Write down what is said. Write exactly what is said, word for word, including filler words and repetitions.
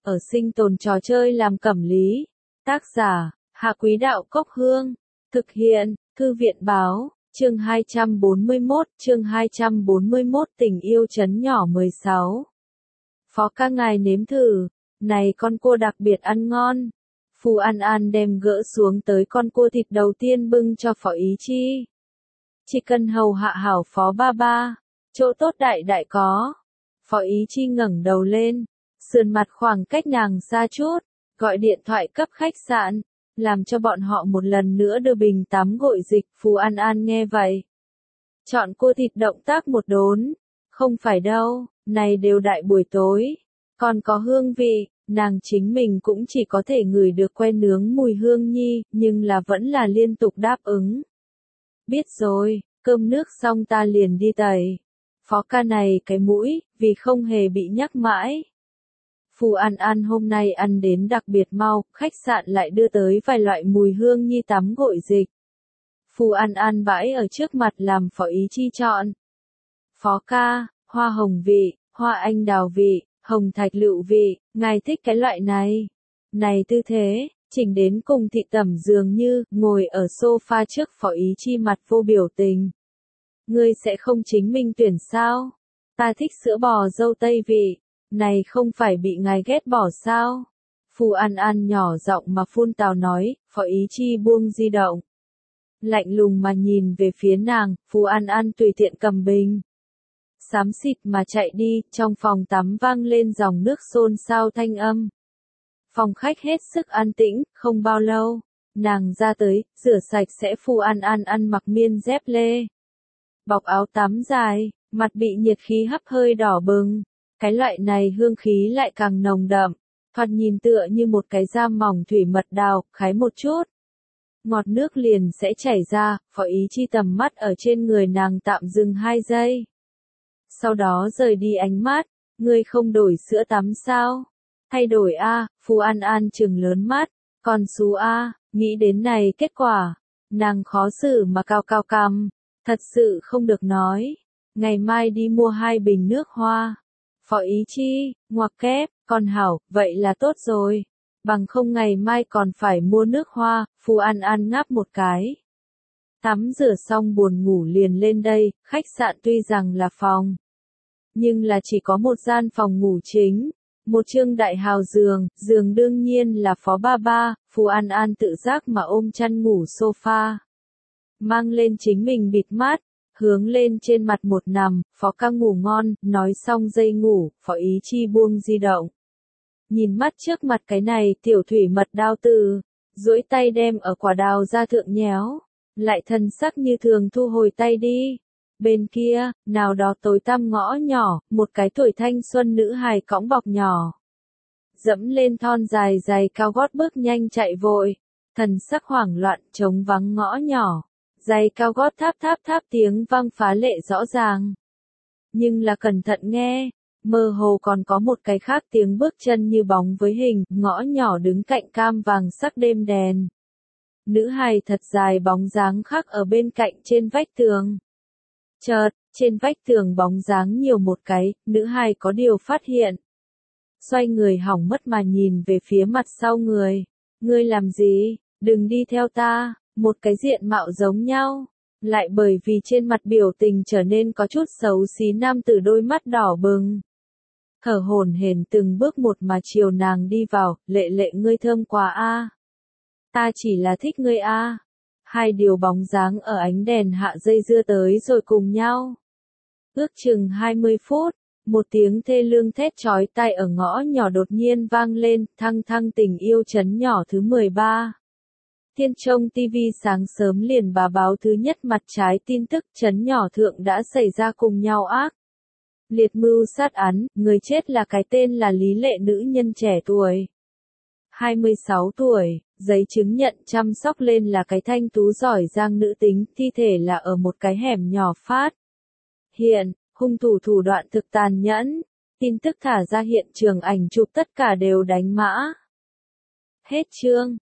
ở sinh tồn trò chơi làm cẩm lý. Tác giả, Hạ Quý Đạo Cốc Hương. Thực hiện, Thư viện Báo, chương hai trăm bốn mươi mốt, chương hai trăm bốn mươi mốt tình yêu trấn nhỏ mười sáu. Phó ca ngài nếm thử, này con cua đặc biệt ăn ngon. Phù An An đem gỡ xuống tới con cua thịt đầu tiên bưng cho Phó Ý Chi. Chỉ cần hầu hạ hảo Phó ba ba, chỗ tốt đại đại có. Phó Ý Chi ngẩng đầu lên, sườn mặt khoảng cách nàng xa chút, gọi điện thoại cấp khách sạn, làm cho bọn họ một lần nữa đưa bình tắm gội dịch. Phù An An nghe vậy, chọn cua thịt động tác một đốn, không phải đâu, này đều đại buổi tối, còn có hương vị, nàng chính mình cũng chỉ có thể ngửi được que nướng mùi hương nhi, nhưng là vẫn là liên tục đáp ứng. Biết rồi, cơm nước xong ta liền đi tẩy. Phó ca này cái mũi, vì không hề bị nhắc mãi. Phù An An hôm nay ăn đến đặc biệt mau, khách sạn lại đưa tới vài loại mùi hương nhi tắm gội dịch. Phù An An bãi ở trước mặt làm Phó Ý Chi chọn. Phó ca, hoa hồng vị, hoa anh đào vị, hồng thạch lựu vị, ngài thích cái loại này. Này tư thế, chỉnh đến cùng thị tẩm dường như, ngồi ở sofa trước. Phó Ý Chi mặt vô biểu tình. Ngươi sẽ không chính mình tuyển sao? Ta thích sữa bò dâu tây vị. Này không phải bị ngài ghét bỏ sao? Phù An An nhỏ giọng mà phun tào nói. Phó Ý Chi buông di động, lạnh lùng mà nhìn về phía nàng. Phù An An tùy tiện cầm bình, xám xịt mà chạy đi. Trong phòng tắm vang lên dòng nước xôn xao thanh âm. Phòng khách hết sức an tĩnh. Không bao lâu, nàng ra tới, rửa sạch sẽ. Phù An An ăn mặc miên dép lê, bọc áo tắm dài, mặt bị nhiệt khí hấp hơi đỏ bừng. Cái loại này hương khí lại càng nồng đậm, thoạt nhìn tựa như một cái giam mỏng thủy mật đào, khái một chút, ngọt nước liền sẽ chảy ra. Phó Ý Chi tầm mắt ở trên người nàng tạm dừng hai giây. Sau đó rời đi ánh mắt. Ngươi không đổi sữa tắm sao? Thay đổi a? Phù An An trừng lớn mắt, còn xú a? Nghĩ đến này kết quả, nàng khó xử mà cao cao cằm, thật sự không được nói. Ngày mai đi mua hai bình nước hoa. Phó Ý Chi, ngoặc kép, còn hảo, vậy là tốt rồi. Bằng không ngày mai còn phải mua nước hoa. Phù An An ngáp một cái. Tắm rửa xong buồn ngủ liền lên đây. Khách sạn tuy rằng là phòng, nhưng là chỉ có một gian phòng ngủ chính. Một trương đại hào giường, giường đương nhiên là Phó ba ba. Phù An An tự giác mà ôm chăn ngủ sofa, mang lên chính mình bịt mắt, hướng lên trên mặt một nằm. Phó ca ngủ ngon. Nói xong dây ngủ, Phó Ý Chi buông di động, nhìn mắt trước mặt cái này tiểu thủy mật đao từ, duỗi tay đem ở quả đào ra thượng nhéo, lại thân sắc như thường thu hồi tay đi. Bên kia, nào đó tối tăm ngõ nhỏ, một cái tuổi thanh xuân nữ hài cõng bọc nhỏ, dẫm lên thon dài giày cao gót bước nhanh chạy vội, thần sắc hoảng loạn trống vắng ngõ nhỏ. Giày cao gót tháp tháp tháp tiếng vang phá lệ rõ ràng. Nhưng là cẩn thận nghe, mơ hồ còn có một cái khác tiếng bước chân như bóng với hình. Ngõ nhỏ đứng cạnh cam vàng sắc đêm đèn. Nữ hài thật dài bóng dáng khắc ở bên cạnh trên vách tường. Chợt, trên vách tường bóng dáng nhiều một cái, nữ hài có điều phát hiện. Xoay người hỏng mất mà nhìn về phía mặt sau người. Ngươi làm gì? Đừng đi theo ta. Một cái diện mạo giống nhau, lại bởi vì trên mặt biểu tình trở nên có chút xấu xí nam tử đôi mắt đỏ bừng, thở hổn hển từng bước một mà chiều nàng đi vào. Lệ lệ ngươi thơm quá a. Ta chỉ là thích ngươi a. Hai điều bóng dáng ở ánh đèn hạ dây dưa tới rồi cùng nhau. Ước chừng hai mươi phút, một tiếng thê lương thét chói tai ở ngõ nhỏ đột nhiên vang lên. Thăng thăng tình yêu trấn nhỏ thứ mười ba. Thiên Trông ti vi sáng sớm liền bà báo thứ nhất mặt trái tin tức trấn nhỏ thượng đã xảy ra cùng nhau ác liệt mưu sát án. Người chết là cái tên là Lý Lệ nữ nhân trẻ tuổi, hai mươi sáu tuổi, giấy chứng nhận chăm sóc lên là cái thanh tú giỏi giang nữ tính. Thi thể là ở một cái hẻm nhỏ phát hiện, hung thủ thủ đoạn thực tàn nhẫn. Tin tức thả ra hiện trường ảnh chụp tất cả đều đánh mã. Hết chương.